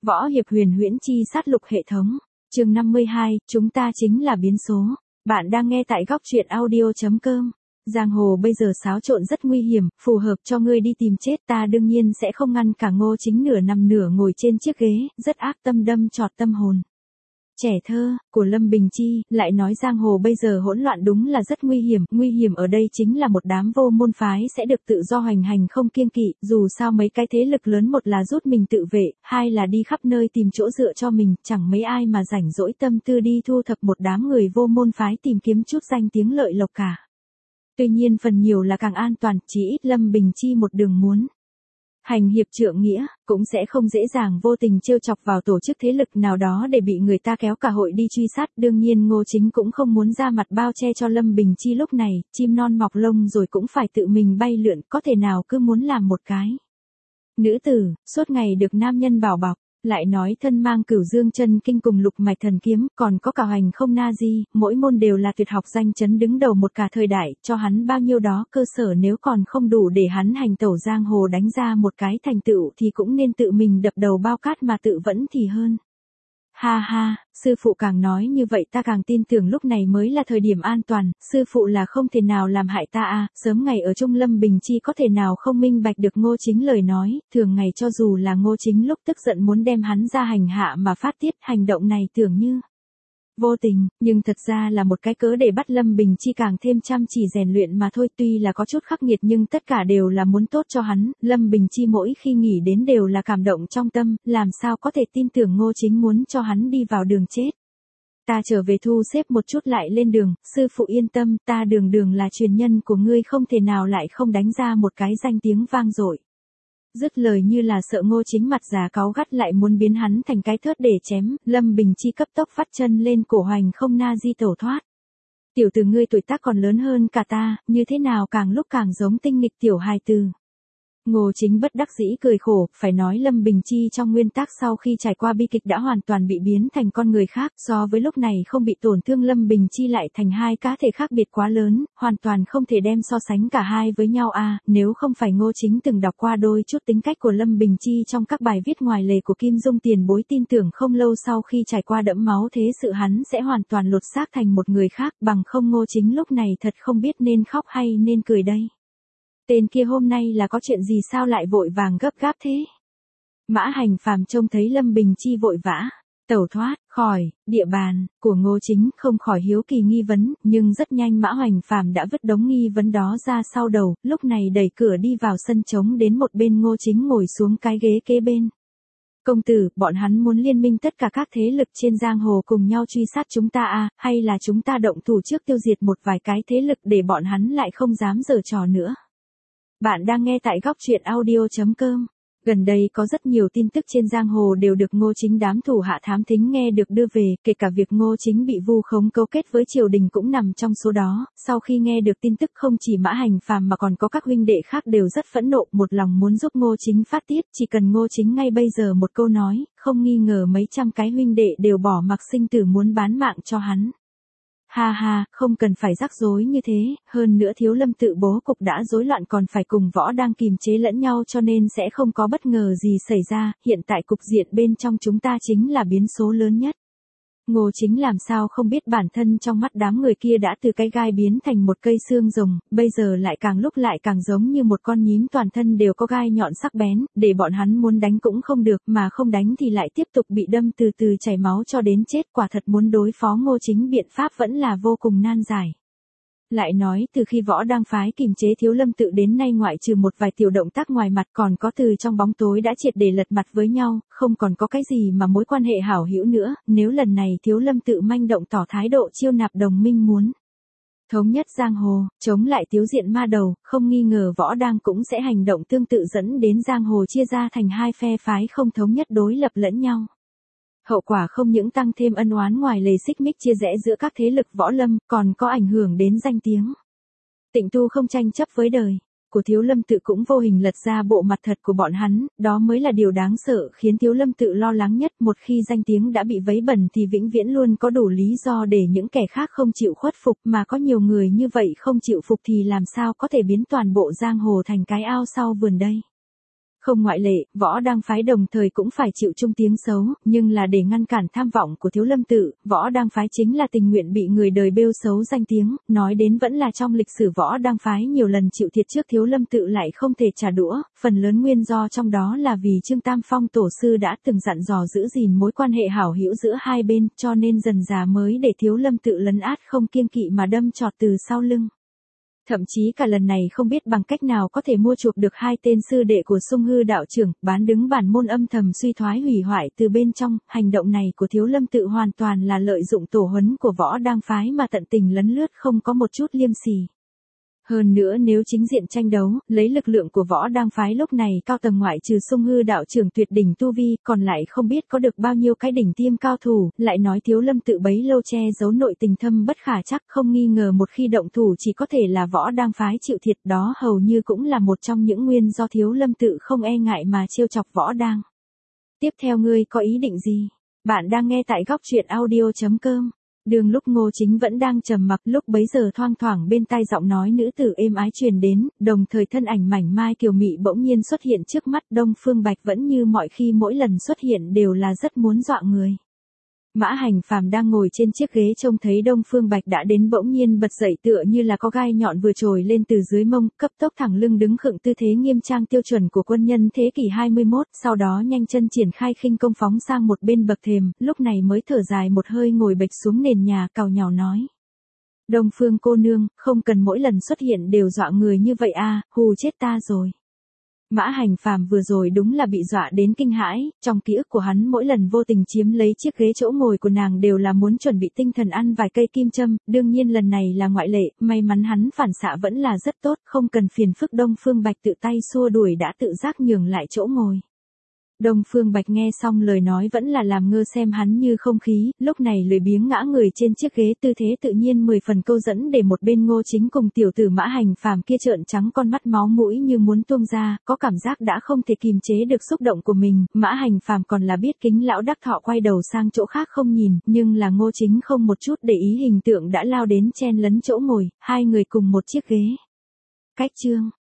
Võ hiệp huyền huyễn chi sát lục hệ thống. Chương 52, chúng ta chính là biến số. Bạn đang nghe tại góc truyện audio.com. Giang hồ bây giờ xáo trộn rất nguy hiểm, phù hợp cho ngươi đi tìm chết. Ta đương nhiên sẽ không ngăn cả Ngô Chính nửa nằm nửa ngồi trên chiếc ghế, rất ác tâm đâm chọt tâm hồn. Trẻ thơ, của Lâm Bình Chi, lại nói giang hồ bây giờ hỗn loạn đúng là rất nguy hiểm ở đây chính là một đám vô môn phái sẽ được tự do hoành hành không kiêng kỵ, dù sao mấy cái thế lực lớn một là rút mình tự vệ, hai là đi khắp nơi tìm chỗ dựa cho mình, chẳng mấy ai mà rảnh rỗi tâm tư đi thu thập một đám người vô môn phái tìm kiếm chút danh tiếng lợi lộc cả. Tuy nhiên phần nhiều là càng an toàn, chỉ ít Lâm Bình Chi một đường muốn hành hiệp trượng nghĩa, cũng sẽ không dễ dàng vô tình trêu chọc vào tổ chức thế lực nào đó để bị người ta kéo cả hội đi truy sát. Đương nhiên Ngô Chính cũng không muốn ra mặt bao che cho Lâm Bình Chi lúc này, chim non mọc lông rồi cũng phải tự mình bay lượn, có thể nào cứ muốn làm một cái nữ tử, suốt ngày được nam nhân bảo bọc. Lại nói thân mang Cửu Dương Chân Kinh cùng Lục Mạch Thần Kiếm, còn có cả Hoành Không Na Di, mỗi môn đều là tuyệt học danh chấn đứng đầu một cả thời đại, cho hắn bao nhiêu đó cơ sở, nếu còn không đủ để hắn hành tẩu giang hồ đánh ra một cái thành tựu thì cũng nên tự mình đập đầu bao cát mà tự vẫn thì hơn. Ha ha, sư phụ càng nói như vậy ta càng tin tưởng lúc này mới là thời điểm an toàn, sư phụ là không thể nào làm hại ta à, sớm ngày ở chung Lâm Bình Chi có thể nào không minh bạch được Ngô Chính lời nói, thường ngày cho dù là Ngô Chính lúc tức giận muốn đem hắn ra hành hạ mà phát tiết, hành động này tưởng như vô tình, nhưng thật ra là một cái cớ để bắt Lâm Bình Chi càng thêm chăm chỉ rèn luyện mà thôi. Tuy là có chút khắc nghiệt nhưng tất cả đều là muốn tốt cho hắn, Lâm Bình Chi mỗi khi nghĩ đến đều là cảm động trong tâm, làm sao có thể tin tưởng Ngô Chính muốn cho hắn đi vào đường chết. Ta trở về thu xếp một chút lại lên đường, sư phụ yên tâm, ta đường là truyền nhân của ngươi, không thể nào lại không đánh ra một cái danh tiếng vang dội. Dứt lời như là sợ Ngô Chính mặt già cáu gắt lại muốn biến hắn thành cái thớt để chém, Lâm Bình Chi cấp tốc vắt chân lên cổ Hoành Không Na Di tẩu thoát. Tiểu tử ngươi tuổi tác còn lớn hơn cả ta, như thế nào càng lúc càng giống tinh nghịch tiểu hài tử. Ngô Chính bất đắc dĩ cười khổ, phải nói Lâm Bình Chi trong nguyên tắc sau khi trải qua bi kịch đã hoàn toàn bị biến thành con người khác, so với lúc này không bị tổn thương Lâm Bình Chi lại thành hai cá thể khác biệt quá lớn, hoàn toàn không thể đem so sánh cả hai với nhau à, nếu không phải Ngô Chính từng đọc qua đôi chút tính cách của Lâm Bình Chi trong các bài viết ngoài lề của Kim Dung tiền bối tin tưởng không lâu sau khi trải qua đẫm máu thế sự hắn sẽ hoàn toàn lột xác thành một người khác, bằng không Ngô Chính lúc này thật không biết nên khóc hay nên cười đây. Tên kia hôm nay là có chuyện gì sao lại vội vàng gấp gáp thế? Mã Hành Phàm trông thấy Lâm Bình Chi vội vã tẩu thoát khỏi địa bàn của Ngô Chính, không khỏi hiếu kỳ nghi vấn, nhưng rất nhanh Mã Hành Phàm đã vứt đống nghi vấn đó ra sau đầu, lúc này đẩy cửa đi vào sân trống đến một bên Ngô Chính ngồi xuống cái ghế kế bên. Công tử, bọn hắn muốn liên minh tất cả các thế lực trên giang hồ cùng nhau truy sát chúng ta à, hay là chúng ta động thủ trước tiêu diệt một vài cái thế lực để bọn hắn lại không dám giở trò nữa. Bạn đang nghe tại góc truyện audio.com. Gần đây có rất nhiều tin tức trên giang hồ đều được Ngô Chính đám thủ hạ thám thính nghe được đưa về, kể cả việc Ngô Chính bị vu khống cấu kết với triều đình cũng nằm trong số đó. Sau khi nghe được tin tức không chỉ Mã Hành Phàm mà còn có các huynh đệ khác đều rất phẫn nộ, một lòng muốn giúp Ngô Chính phát tiết, chỉ cần Ngô Chính ngay bây giờ một câu nói, không nghi ngờ mấy trăm cái huynh đệ đều bỏ mặc sinh tử muốn bán mạng cho hắn. Ha ha, không cần phải rắc rối như thế, hơn nữa Thiếu Lâm tự bố cục đã rối loạn còn phải cùng Võ đang kìm chế lẫn nhau cho nên sẽ không có bất ngờ gì xảy ra, hiện tại cục diện bên trong chúng ta chính là biến số lớn nhất. Ngô Chính làm sao không biết bản thân trong mắt đám người kia đã từ cái gai biến thành một cây xương rồng, bây giờ lại càng lúc lại càng giống như một con nhím toàn thân đều có gai nhọn sắc bén, để bọn hắn muốn đánh cũng không được, mà không đánh thì lại tiếp tục bị đâm từ từ chảy máu cho đến chết, quả thật muốn đối phó Ngô Chính biện pháp vẫn là vô cùng nan giải. Lại nói từ khi Võ đang phái kìm chế Thiếu Lâm tự đến nay ngoại trừ một vài tiểu động tác ngoài mặt còn có từ trong bóng tối đã triệt để lật mặt với nhau, không còn có cái gì mà mối quan hệ hảo hữu nữa, nếu lần này Thiếu Lâm tự manh động tỏ thái độ chiêu nạp đồng minh muốn thống nhất giang hồ, chống lại Tiếu Diện Ma Đầu, không nghi ngờ Võ đang cũng sẽ hành động tương tự dẫn đến giang hồ chia ra thành hai phe phái không thống nhất đối lập lẫn nhau. Hậu quả không những tăng thêm ân oán ngoài lề xích mích chia rẽ giữa các thế lực võ lâm, còn có ảnh hưởng đến danh tiếng. Tịnh tu không tranh chấp với đời của Thiếu Lâm tự cũng vô hình lật ra bộ mặt thật của bọn hắn, đó mới là điều đáng sợ khiến Thiếu Lâm tự lo lắng nhất. Một khi danh tiếng đã bị vấy bẩn thì vĩnh viễn luôn có đủ lý do để những kẻ khác không chịu khuất phục, mà có nhiều người như vậy không chịu phục thì làm sao có thể biến toàn bộ giang hồ thành cái ao sau vườn đây. Không ngoại lệ, Võ Đăng phái đồng thời cũng phải chịu chung tiếng xấu, nhưng là để ngăn cản tham vọng của Thiếu Lâm tự, Võ Đăng phái chính là tình nguyện bị người đời bêu xấu danh tiếng, nói đến vẫn là trong lịch sử Võ Đăng phái nhiều lần chịu thiệt trước Thiếu Lâm tự lại không thể trả đũa, phần lớn nguyên do trong đó là vì Trương Tam Phong tổ sư đã từng dặn dò giữ gìn mối quan hệ hảo hữu giữa hai bên, cho nên dần dà mới để Thiếu Lâm tự lấn át không kiêng kỵ mà đâm chọt từ sau lưng. Thậm chí cả lần này không biết bằng cách nào có thể mua chuộc được hai tên sư đệ của Sung Hư đạo trưởng, bán đứng bản môn âm thầm suy thoái hủy hoại từ bên trong, hành động này của Thiếu Lâm tự hoàn toàn là lợi dụng tổ huấn của Võ Đăng phái mà tận tình lấn lướt không có một chút liêm sỉ. Hơn nữa nếu chính diện tranh đấu, lấy lực lượng của Võ Đăng phái lúc này cao tầng ngoại trừ Sung Hư đạo trưởng tuyệt đỉnh tu vi, còn lại không biết có được bao nhiêu cái đỉnh tiêm cao thủ, lại nói Thiếu Lâm tự bấy lâu che giấu nội tình thâm bất khả chắc, không nghi ngờ một khi động thủ chỉ có thể là Võ Đăng phái chịu thiệt, đó hầu như cũng là một trong những nguyên do Thiếu Lâm tự không e ngại mà trêu chọc Võ Đăng. Tiếp theo ngươi có ý định gì? Bạn đang nghe tại góc truyện audio.com. Đường lúc Ngô Chính vẫn đang trầm mặc, lúc bấy giờ thoang thoảng bên tai giọng nói nữ tử êm ái truyền đến, đồng thời thân ảnh mảnh mai kiều mị bỗng nhiên xuất hiện trước mắt. Đông Phương Bạch vẫn như mọi khi mỗi lần xuất hiện đều là rất muốn dọa người. Mã Hành Phàm đang ngồi trên chiếc ghế trông thấy Đông Phương Bạch đã đến bỗng nhiên bật dậy tựa như là có gai nhọn vừa trồi lên từ dưới mông, cấp tốc thẳng lưng đứng khựng tư thế nghiêm trang tiêu chuẩn của quân nhân thế kỷ 21, sau đó nhanh chân triển khai khinh công phóng sang một bên bậc thềm, lúc này mới thở dài một hơi ngồi bệt xuống nền nhà càu nhàu nói. Đông Phương cô nương, không cần mỗi lần xuất hiện đều dọa người như vậy a, hù chết ta rồi. Mã Hành Phàm vừa rồi đúng là bị dọa đến kinh hãi, trong ký ức của hắn mỗi lần vô tình chiếm lấy chiếc ghế chỗ ngồi của nàng đều là muốn chuẩn bị tinh thần ăn vài cây kim châm, đương nhiên lần này là ngoại lệ, may mắn hắn phản xạ vẫn là rất tốt, không cần phiền phức. Đông Phương Bạch tự tay xua đuổi đã tự giác nhường lại chỗ ngồi. Đông Phương Bạch nghe xong lời nói vẫn là làm ngơ xem hắn như không khí, lúc này lười biếng ngã người trên chiếc ghế, tư thế tự nhiên 10 phần câu dẫn để một bên Ngô Chính cùng tiểu tử Mã Hành Phàm kia trợn trắng con mắt máu mũi như muốn tuôn ra, có cảm giác đã không thể kìm chế được xúc động của mình. Mã Hành Phàm còn là biết Kính lão đắc thọ quay đầu sang chỗ khác không nhìn, nhưng là Ngô Chính không một chút để ý hình tượng đã lao đến chen lấn chỗ ngồi, hai người cùng một chiếc ghế. Cách chương